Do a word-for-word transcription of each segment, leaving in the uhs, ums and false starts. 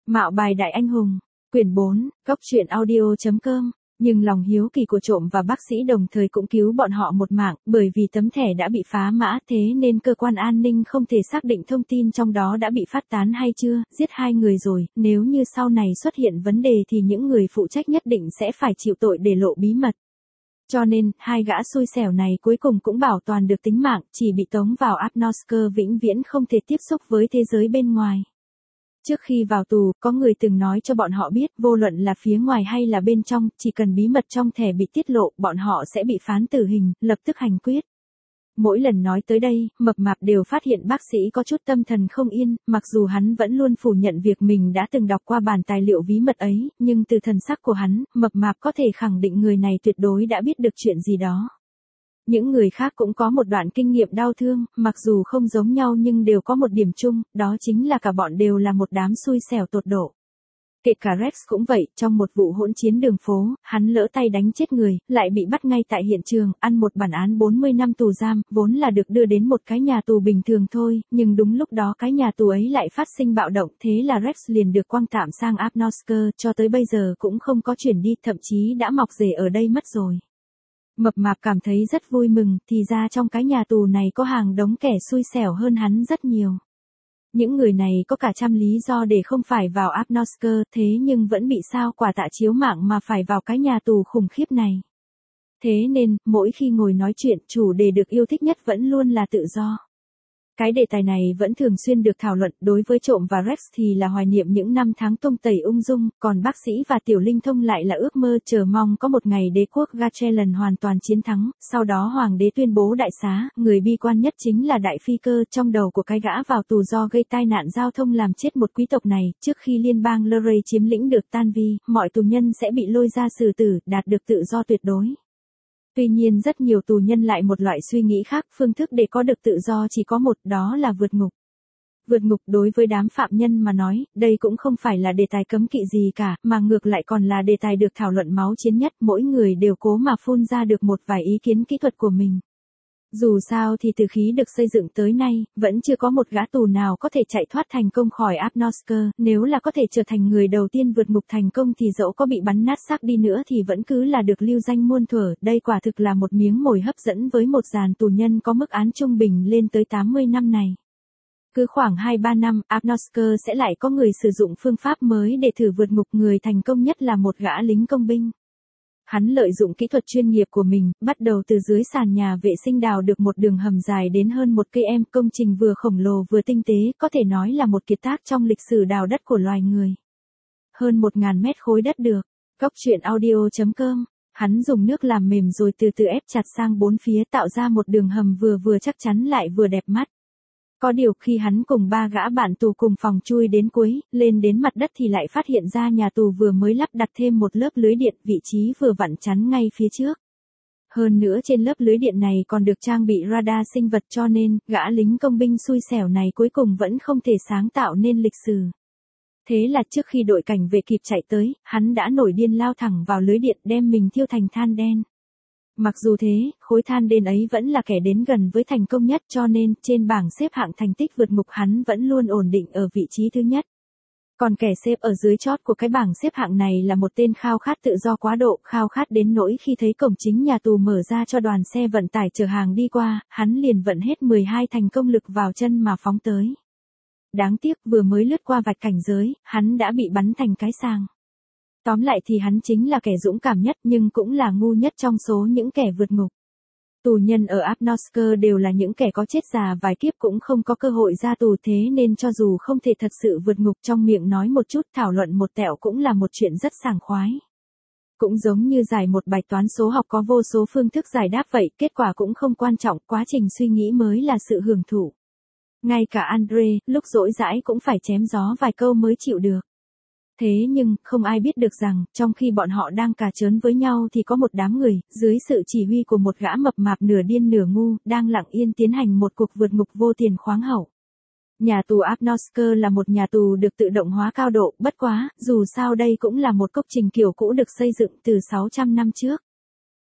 Mạo bài đại anh hùng, quyển bốn, góc truyện audio.com. Nhưng lòng hiếu kỳ của trộm và bác sĩ đồng thời cũng cứu bọn họ một mạng, bởi vì tấm thẻ đã bị phá mã thế nên cơ quan an ninh không thể xác định thông tin trong đó đã bị phát tán hay chưa, giết hai người rồi, nếu như sau này xuất hiện vấn đề thì những người phụ trách nhất định sẽ phải chịu tội để lộ bí mật. Cho nên, hai gã xui xẻo này cuối cùng cũng bảo toàn được tính mạng, chỉ bị tống vào Apnosker vĩnh viễn không thể tiếp xúc với thế giới bên ngoài. Trước khi vào tù, có người từng nói cho bọn họ biết, vô luận là phía ngoài hay là bên trong, chỉ cần bí mật trong thẻ bị tiết lộ, bọn họ sẽ bị phán tử hình, lập tức hành quyết. Mỗi lần nói tới đây, mập mạp đều phát hiện bác sĩ có chút tâm thần không yên, mặc dù hắn vẫn luôn phủ nhận việc mình đã từng đọc qua bản tài liệu bí mật ấy, nhưng từ thần sắc của hắn, mập mạp có thể khẳng định người này tuyệt đối đã biết được chuyện gì đó. Những người khác cũng có một đoạn kinh nghiệm đau thương, mặc dù không giống nhau nhưng đều có một điểm chung, đó chính là cả bọn đều là một đám xui xẻo tột độ. Kể cả Rex cũng vậy, trong một vụ hỗn chiến đường phố, hắn lỡ tay đánh chết người, lại bị bắt ngay tại hiện trường, ăn một bản án bốn mươi năm tù giam, vốn là được đưa đến một cái nhà tù bình thường thôi, nhưng đúng lúc đó cái nhà tù ấy lại phát sinh bạo động, thế là Rex liền được quăng tạm sang Apnosker, cho tới bây giờ cũng không có chuyển đi, thậm chí đã mọc rể ở đây mất rồi. Mập mạp cảm thấy rất vui mừng, thì ra trong cái nhà tù này có hàng đống kẻ xui xẻo hơn hắn rất nhiều. Những người này có cả trăm lý do để không phải vào Apnosker, thế nhưng vẫn bị sao quả tạ chiếu mạng mà phải vào cái nhà tù khủng khiếp này. Thế nên, mỗi khi ngồi nói chuyện, chủ đề được yêu thích nhất vẫn luôn là tự do. Cái đề tài này vẫn thường xuyên được thảo luận, đối với trộm và Rex thì là hoài niệm những năm tháng tung tẩy ung dung, còn bác sĩ và tiểu linh thông lại là ước mơ chờ mong có một ngày đế quốc Gatchelan hoàn toàn chiến thắng, sau đó hoàng đế tuyên bố đại xá, người bi quan nhất chính là đại phi cơ trong đầu của cái gã vào tù do gây tai nạn giao thông làm chết một quý tộc này, trước khi liên bang Luray chiếm lĩnh được tan vi, mọi tù nhân sẽ bị lôi ra xử tử, đạt được tự do tuyệt đối. Tuy nhiên rất nhiều tù nhân lại một loại suy nghĩ khác, phương thức để có được tự do chỉ có một, đó là vượt ngục. Vượt ngục đối với đám phạm nhân mà nói, đây cũng không phải là đề tài cấm kỵ gì cả, mà ngược lại còn là đề tài được thảo luận máu chiến nhất, mỗi người đều cố mà phun ra được một vài ý kiến kỹ thuật của mình. Dù sao thì từ khi được xây dựng tới nay, vẫn chưa có một gã tù nào có thể chạy thoát thành công khỏi Apnosker, nếu là có thể trở thành người đầu tiên vượt ngục thành công thì dẫu có bị bắn nát xác đi nữa thì vẫn cứ là được lưu danh muôn thuở, đây quả thực là một miếng mồi hấp dẫn với một dàn tù nhân có mức án trung bình lên tới tám mươi năm này. Cứ khoảng hai ba năm, Apnosker sẽ lại có người sử dụng phương pháp mới để thử vượt ngục, người thành công nhất là một gã lính công binh. Hắn lợi dụng kỹ thuật chuyên nghiệp của mình, bắt đầu từ dưới sàn nhà vệ sinh đào được một đường hầm dài đến hơn một cây em, công trình vừa khổng lồ vừa tinh tế, có thể nói là một kiệt tác trong lịch sử đào đất của loài người. Hơn một ngàn mét khối đất được. Góc truyện audio.com. Hắn dùng nước làm mềm rồi từ từ ép chặt sang bốn phía tạo ra một đường hầm vừa vừa chắc chắn lại vừa đẹp mắt. Có điều khi hắn cùng ba gã bạn tù cùng phòng chui đến cuối, lên đến mặt đất thì lại phát hiện ra nhà tù vừa mới lắp đặt thêm một lớp lưới điện, vị trí vừa vặn chắn ngay phía trước. Hơn nữa trên lớp lưới điện này còn được trang bị radar sinh vật, cho nên, gã lính công binh xui xẻo này cuối cùng vẫn không thể sáng tạo nên lịch sử. Thế là trước khi đội cảnh vệ kịp chạy tới, hắn đã nổi điên lao thẳng vào lưới điện đem mình thiêu thành than đen. Mặc dù thế, khối than đen ấy vẫn là kẻ đến gần với thành công nhất, cho nên, trên bảng xếp hạng thành tích vượt ngục hắn vẫn luôn ổn định ở vị trí thứ nhất. Còn kẻ xếp ở dưới chót của cái bảng xếp hạng này là một tên khao khát tự do quá độ, khao khát đến nỗi khi thấy cổng chính nhà tù mở ra cho đoàn xe vận tải chở hàng đi qua, hắn liền vận hết mười hai thành công lực vào chân mà phóng tới. Đáng tiếc vừa mới lướt qua vạch cảnh giới, hắn đã bị bắn thành cái sàng. Tóm lại thì hắn chính là kẻ dũng cảm nhất nhưng cũng là ngu nhất trong số những kẻ vượt ngục. Tù nhân ở Apnosker đều là những kẻ có chết già vài kiếp cũng không có cơ hội ra tù, thế nên cho dù không thể thật sự vượt ngục, trong miệng nói một chút, thảo luận một tẹo cũng là một chuyện rất sảng khoái. Cũng giống như giải một bài toán số học có vô số phương thức giải đáp vậy, kết quả cũng không quan trọng, quá trình suy nghĩ mới là sự hưởng thụ. Ngay cả Andre, lúc rỗi rãi cũng phải chém gió vài câu mới chịu được. Thế nhưng, không ai biết được rằng, trong khi bọn họ đang cà chớn với nhau thì có một đám người, dưới sự chỉ huy của một gã mập mạp nửa điên nửa ngu, đang lặng yên tiến hành một cuộc vượt ngục vô tiền khoáng hậu. Nhà tù Apnosker là một nhà tù được tự động hóa cao độ, bất quá, dù sao đây cũng là một công trình kiểu cũ được xây dựng từ sáu trăm năm trước.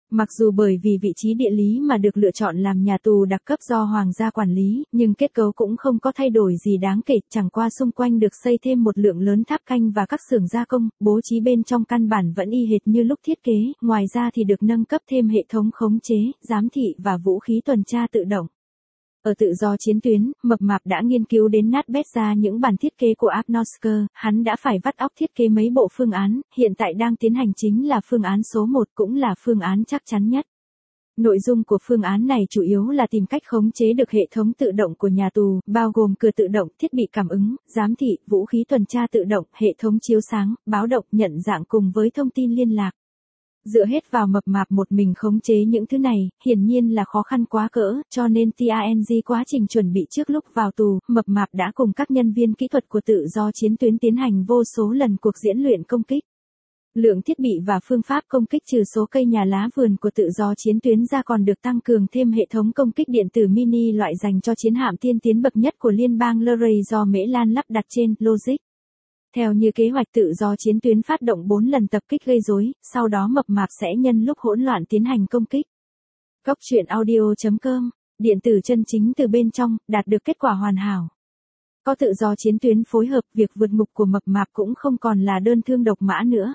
Mặc dù bởi vì vị trí địa lý mà được lựa chọn làm nhà tù đặc cấp do hoàng gia quản lý, nhưng kết cấu cũng không có thay đổi gì đáng kể, chẳng qua xung quanh được xây thêm một lượng lớn tháp canh và các xưởng gia công, bố trí bên trong căn bản vẫn y hệt như lúc thiết kế, ngoài ra thì được nâng cấp thêm hệ thống khống chế, giám thị và vũ khí tuần tra tự động. Ở tự do chiến tuyến, Mập Mạp đã nghiên cứu đến nát bét ra những bản thiết kế của Agnosker, hắn đã phải vắt óc thiết kế mấy bộ phương án, hiện tại đang tiến hành chính là phương án số một cũng là phương án chắc chắn nhất. Nội dung của phương án này chủ yếu là tìm cách khống chế được hệ thống tự động của nhà tù, bao gồm cửa tự động, thiết bị cảm ứng, giám thị, vũ khí tuần tra tự động, hệ thống chiếu sáng, báo động, nhận dạng cùng với thông tin liên lạc. Dựa hết vào Mập Mạp một mình khống chế những thứ này, hiển nhiên là khó khăn quá cỡ, cho nên tang quá trình chuẩn bị trước lúc vào tù, Mập Mạp đã cùng các nhân viên kỹ thuật của tự do chiến tuyến tiến hành vô số lần cuộc diễn luyện công kích. Lượng thiết bị và phương pháp công kích trừ số cây nhà lá vườn của tự do chiến tuyến ra còn được tăng cường thêm hệ thống công kích điện tử mini loại dành cho chiến hạm tiên tiến bậc nhất của liên bang Luray do Mễ Lan lắp đặt trên Logic. Theo như kế hoạch tự do chiến tuyến phát động bốn lần tập kích gây rối, sau đó Mập Mạp sẽ nhân lúc hỗn loạn tiến hành công kích. Cốc truyện audio chấm com, điện tử chân chính từ bên trong, đạt được kết quả hoàn hảo. Có tự do chiến tuyến phối hợp, việc vượt ngục của Mập Mạp cũng không còn là đơn thương độc mã nữa.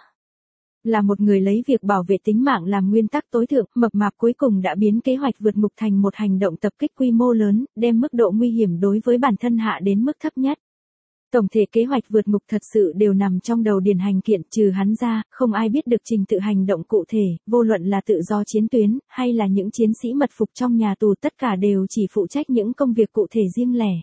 Là một người lấy việc bảo vệ tính mạng làm nguyên tắc tối thượng, Mập Mạp cuối cùng đã biến kế hoạch vượt ngục thành một hành động tập kích quy mô lớn, đem mức độ nguy hiểm đối với bản thân hạ đến mức thấp nhất. Tổng thể kế hoạch vượt ngục thật sự đều nằm trong đầu Điền Hành Kiện, trừ hắn ra, không ai biết được trình tự hành động cụ thể, vô luận là tự do chiến tuyến, hay là những chiến sĩ mật phục trong nhà tù, tất cả đều chỉ phụ trách những công việc cụ thể riêng lẻ.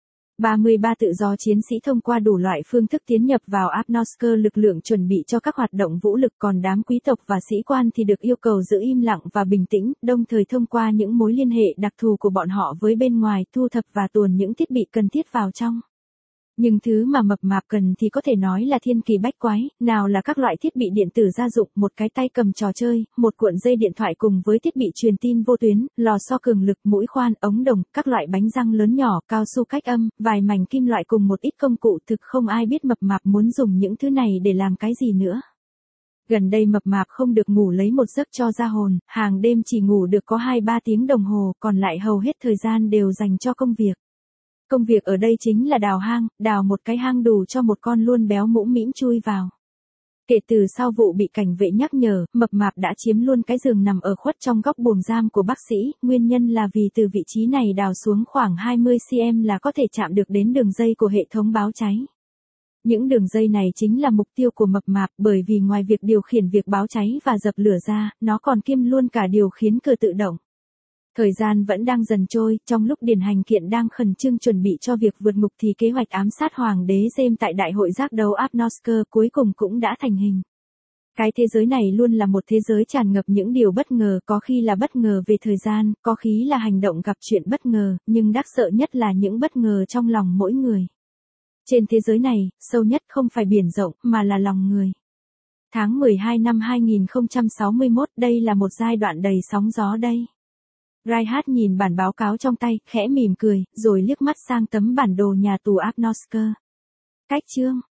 ba mươi ba tự do chiến sĩ thông qua đủ loại phương thức tiến nhập vào Agnosker lực lượng chuẩn bị cho các hoạt động vũ lực, còn đám quý tộc và sĩ quan thì được yêu cầu giữ im lặng và bình tĩnh, đồng thời thông qua những mối liên hệ đặc thù của bọn họ với bên ngoài, thu thập và tuồn những thiết bị cần thiết vào trong. Nhưng thứ mà Mập Mạp cần thì có thể nói là thiên kỳ bách quái, nào là các loại thiết bị điện tử gia dụng, một cái tay cầm trò chơi, một cuộn dây điện thoại cùng với thiết bị truyền tin vô tuyến, lò xo cường lực, mũi khoan, ống đồng, các loại bánh răng lớn nhỏ, cao su cách âm, vài mảnh kim loại cùng một ít công cụ, thực không ai biết Mập Mạp muốn dùng những thứ này để làm cái gì nữa. Gần đây Mập Mạp không được ngủ lấy một giấc cho ra hồn, hàng đêm chỉ ngủ được có hai ba tiếng đồng hồ, còn lại hầu hết thời gian đều dành cho công việc. Công việc ở đây chính là đào hang, đào một cái hang đủ cho một con luôn béo mũm mĩm chui vào. Kể từ sau vụ bị cảnh vệ nhắc nhở, Mập Mạp đã chiếm luôn cái giường nằm ở khuất trong góc buồng giam của bác sĩ, nguyên nhân là vì từ vị trí này đào xuống khoảng hai mươi xăng-ti-mét là có thể chạm được đến đường dây của hệ thống báo cháy. Những đường dây này chính là mục tiêu của Mập Mạp, bởi vì ngoài việc điều khiển việc báo cháy và dập lửa ra, nó còn kiêm luôn cả điều khiển cửa tự động. Thời gian vẫn đang dần trôi, trong lúc Điền Hành Kiện đang khẩn trương chuẩn bị cho việc vượt ngục thì kế hoạch ám sát Hoàng đế James tại đại hội giác đấu Agnosker cuối cùng cũng đã thành hình. Cái thế giới này luôn là một thế giới tràn ngập những điều bất ngờ, có khi là bất ngờ về thời gian, có khi là hành động gặp chuyện bất ngờ, nhưng đắc sợ nhất là những bất ngờ trong lòng mỗi người. Trên thế giới này, sâu nhất không phải biển rộng, mà là lòng người. Tháng mười hai năm hai nghìn không trăm sáu mươi mốt, đây là một giai đoạn đầy sóng gió đây. Reinhardt nhìn bản báo cáo trong tay, khẽ mỉm cười, rồi liếc mắt sang tấm bản đồ nhà tù Agnosker. Cách chương